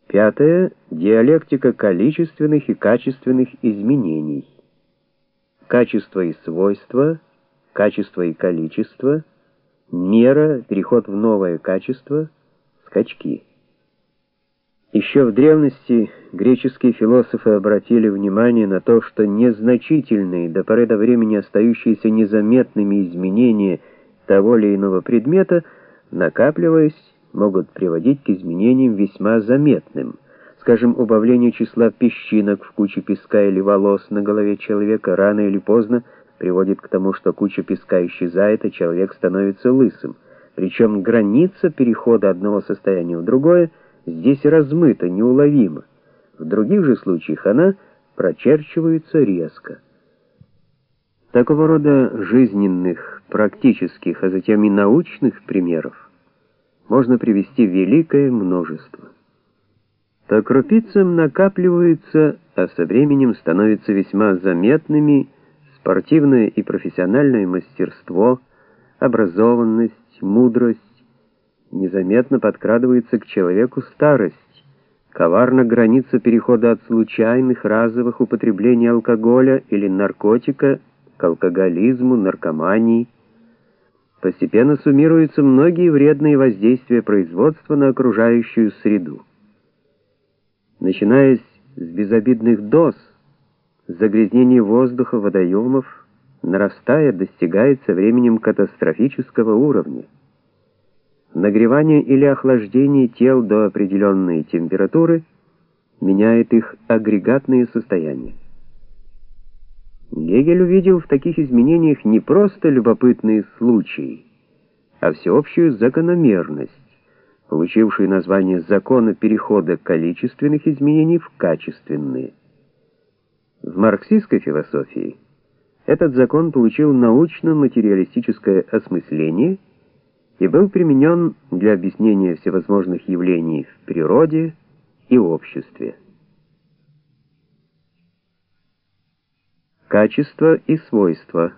Пятое. Диалектика количественных и качественных изменений. Качество и свойства, качество и количество, мера, переход в новое качество, скачки. Еще в древности греческие философы обратили внимание на то, что незначительные, до поры до времени остающиеся незаметными изменения того или иного предмета, накапливаясь, могут приводить к изменениям весьма заметным. Скажем, убавление числа песчинок в куче песка или волос на голове человека рано или поздно приводит к тому, что куча песка исчезает, а человек становится лысым. Причем граница перехода одного состояния в другое здесь размыта, неуловима. В других же случаях она прочерчивается резко. Такого рода жизненных, практических, а затем и научных примеров можно привести великое множество. По крупицам накапливаются, а со временем становятся весьма заметными спортивное и профессиональное мастерство, образованность, мудрость. Незаметно подкрадывается к человеку старость, коварна граница перехода от случайных разовых употреблений алкоголя или наркотика к алкоголизму, наркомании. Постепенно суммируются многие вредные воздействия производства на окружающую среду. Начиная с безобидных доз, загрязнение воздуха, водоемов, нарастая, достигает со временем катастрофического уровня. Нагревание или охлаждение тел до определенной температуры меняет их агрегатные состояния. Гегель увидел в таких изменениях не просто любопытные случаи, а всеобщую закономерность, получившую название закона перехода количественных изменений в качественные. В марксистской философии этот закон получил научно-материалистическое осмысление и был применен для объяснения всевозможных явлений в природе и обществе. Качество и свойства.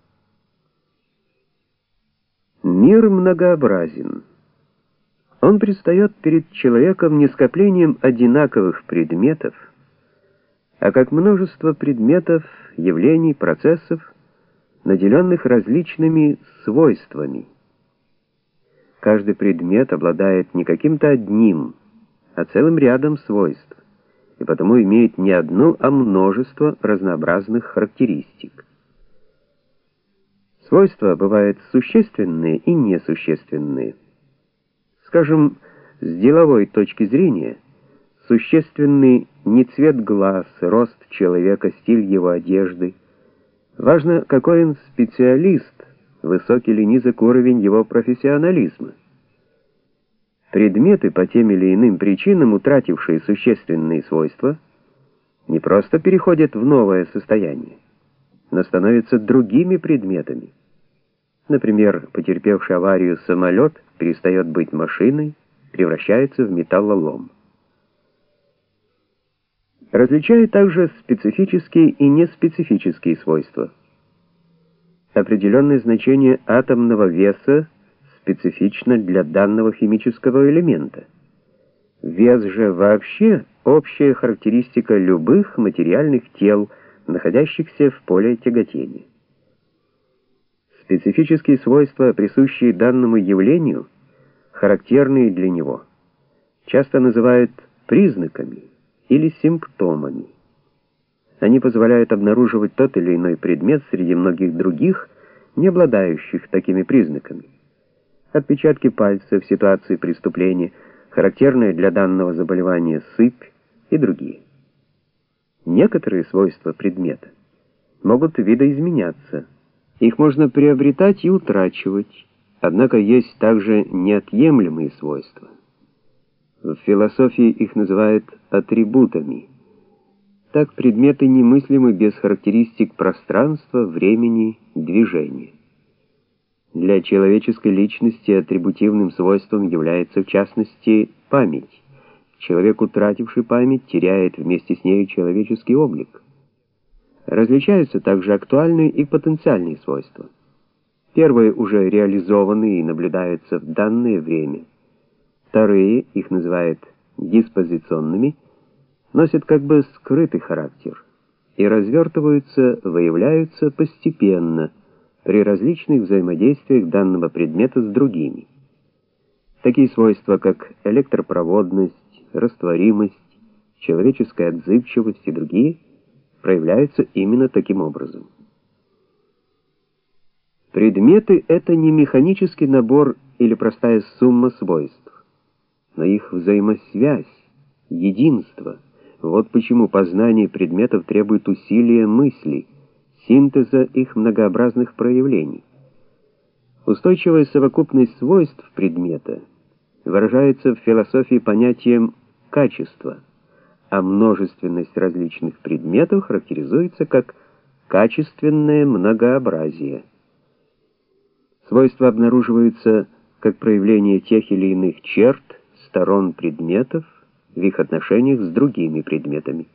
Мир многообразен. Он предстает перед человеком не скоплением одинаковых предметов, а как множество предметов, явлений, процессов, наделенных различными свойствами. Каждый предмет обладает не каким-то одним, а целым рядом свойств, и потому имеет не одну, а множество разнообразных характеристик. Свойства бывают существенные и несущественные. Скажем, с деловой точки зрения, существенный не цвет глаз, рост человека, стиль его одежды. Важно, какой он специалист, высокий или низок уровень его профессионализма. Предметы, по тем или иным причинам утратившие существенные свойства, не просто переходят в новое состояние, но становятся другими предметами. Например, потерпевший аварию самолет перестает быть машиной, превращается в металлолом. Различают также специфические и неспецифические свойства. Определенное значение атомного веса специфично для данного химического элемента. Вес же вообще общая характеристика любых материальных тел, находящихся в поле тяготения. Специфические свойства, присущие данному явлению, характерные для него, часто называют признаками или симптомами. Они позволяют обнаруживать тот или иной предмет среди многих других, не обладающих такими признаками. Отпечатки пальцев в ситуации преступления, характерные для данного заболевания сыпь и другие. Некоторые свойства предмета могут видоизменяться. Их можно приобретать и утрачивать, однако есть также неотъемлемые свойства. В философии их называют атрибутами. Так предметы немыслимы без характеристик пространства, времени, движения. Для человеческой личности атрибутивным свойством является, в частности, память. Человек, утративший память, теряет вместе с нею человеческий облик. Различаются также актуальные и потенциальные свойства. Первые уже реализованы и наблюдаются в данное время. Вторые, их называют диспозиционными, носят как бы скрытый характер и развертываются, выявляются постепенно при различных взаимодействиях данного предмета с другими. Такие свойства, как электропроводность, растворимость, человеческая отзывчивость и другие, проявляются именно таким образом. Предметы — это не механический набор или простая сумма свойств, но их взаимосвязь, единство. Вот почему познание предметов требует усилия мысли, синтеза их многообразных проявлений. Устойчивая совокупность свойств предмета выражается в философии понятием качества, а множественность различных предметов характеризуется как качественное многообразие. Свойства обнаруживаются как проявление тех или иных черт, сторон предметов в их отношениях с другими предметами.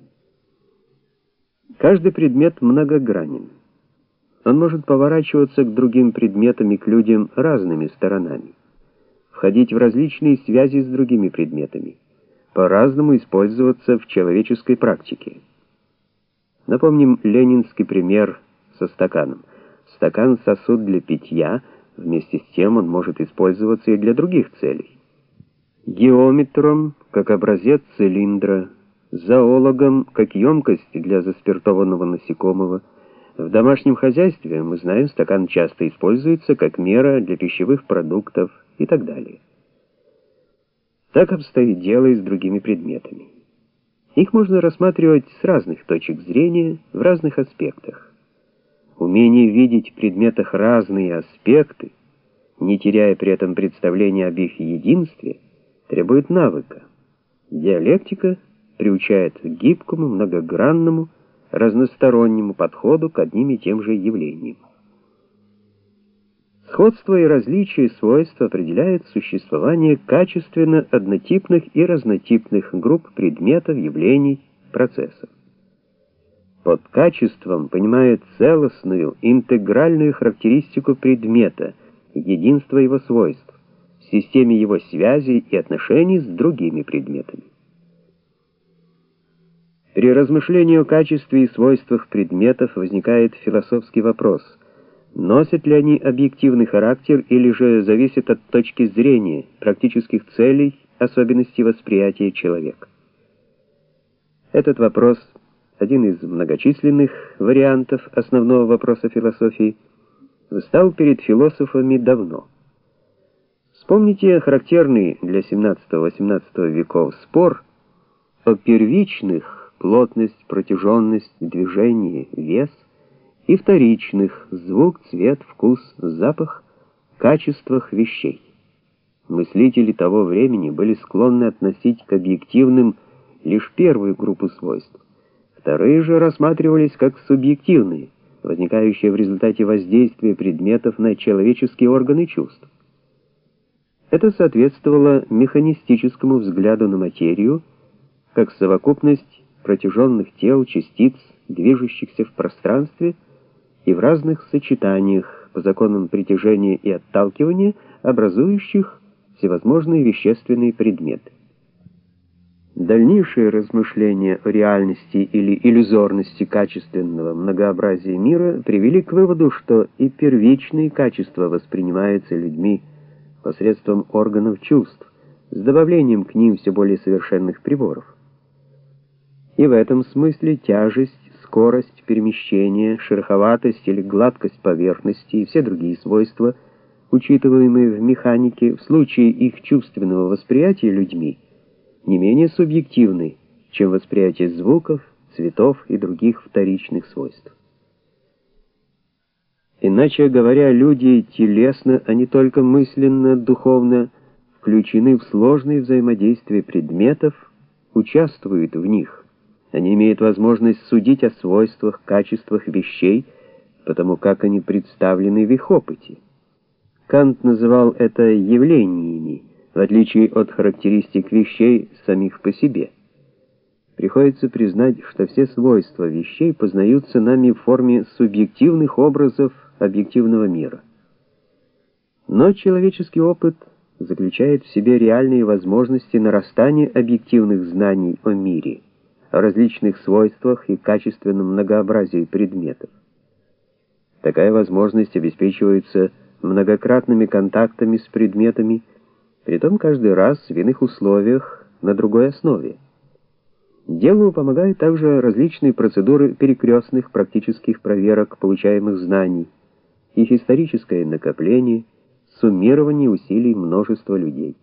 Каждый предмет многогранен. Он может поворачиваться к другим предметам и к людям разными сторонами, входить в различные связи с другими предметами, по-разному использоваться в человеческой практике. Напомним ленинский пример со стаканом. Стакан — сосуд для питья, вместе с тем он может использоваться и для других целей. Геометром, как образец цилиндра, зоологом, как емкость для заспиртованного насекомого. В домашнем хозяйстве, мы знаем, стакан часто используется как мера для пищевых продуктов и так далее. Так обстоит дело и с другими предметами. Их можно рассматривать с разных точек зрения, в разных аспектах. Умение видеть в предметах разные аспекты, не теряя при этом представления об их единстве, требует навыка. Диалектика приучает к гибкому, многогранному, разностороннему подходу к одним и тем же явлениям. Сходство и различие свойств определяет существование качественно однотипных и разнотипных групп предметов, явлений, процессов. Под качеством понимает целостную, интегральную характеристику предмета, единство его свойств, в системе его связей и отношений с другими предметами. При размышлении о качестве и свойствах предметов возникает философский вопрос: носят ли они объективный характер или же зависят от точки зрения, практических целей, особенностей восприятия человека? Этот вопрос, один из многочисленных вариантов основного вопроса философии, встал перед философами давно. Вспомните характерный для 17-18 веков спор о первичных — плотность, протяженность, движение, вес, и вторичных — звук, цвет, вкус, запах, качествах вещей. Мыслители того времени были склонны относить к объективным лишь первую группу свойств. Вторые же рассматривались как субъективные, возникающие в результате воздействия предметов на человеческие органы чувств. Это соответствовало механистическому взгляду на материю, как совокупность протяженных тел, частиц, движущихся в пространстве и в разных сочетаниях по законам притяжения и отталкивания, образующих всевозможные вещественные предметы. Дальнейшие размышления о реальности или иллюзорности качественного многообразия мира привели к выводу, что и первичные качества воспринимаются людьми посредством органов чувств, с добавлением к ним все более совершенных приборов. И в этом смысле тяжесть, скорость перемещения, шероховатость или гладкость поверхности и все другие свойства, учитываемые в механике, в случае их чувственного восприятия людьми, не менее субъективны, чем восприятие звуков, цветов и других вторичных свойств. Иначе говоря, люди телесно, а не только мысленно, духовно, включены в сложные взаимодействия предметов, участвуют в них. Они имеют возможность судить о свойствах, качествах вещей, потому как они представлены в их опыте. Кант называл это явлениями, в отличие от характеристик вещей самих по себе. Приходится признать, что все свойства вещей познаются нами в форме субъективных образов объективного мира. Но человеческий опыт заключает в себе реальные возможности нарастания объективных знаний о мире, о различных свойствах и качественном многообразии предметов. Такая возможность обеспечивается многократными контактами с предметами, притом каждый раз в иных условиях на другой основе. Делу помогают также различные процедуры перекрестных практических проверок получаемых знаний, их историческое накопление, суммирование усилий множества людей.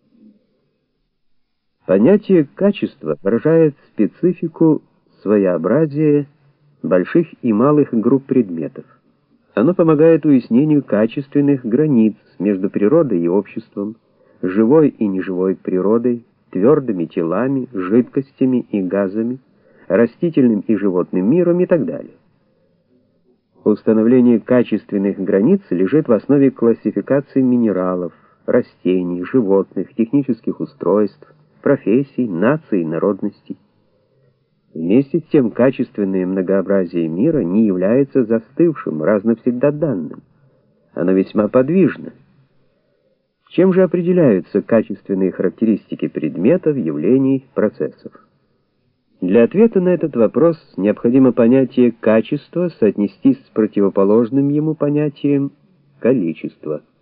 Понятие качества выражает специфику, своеобразие больших и малых групп предметов. Оно помогает уяснению качественных границ между природой и обществом, живой и неживой природой, твердыми телами, жидкостями и газами, растительным и животным миром и так далее. Установление качественных границ лежит в основе классификации минералов, растений, животных, технических устройств, профессий, наций и народностей. Вместе с тем, качественное многообразие мира не является застывшим, раз навсегда данным. Оно весьма подвижно. Чем же определяются качественные характеристики предметов, явлений, процессов? Для ответа на этот вопрос необходимо понятие качества соотнести с противоположным ему понятием количества.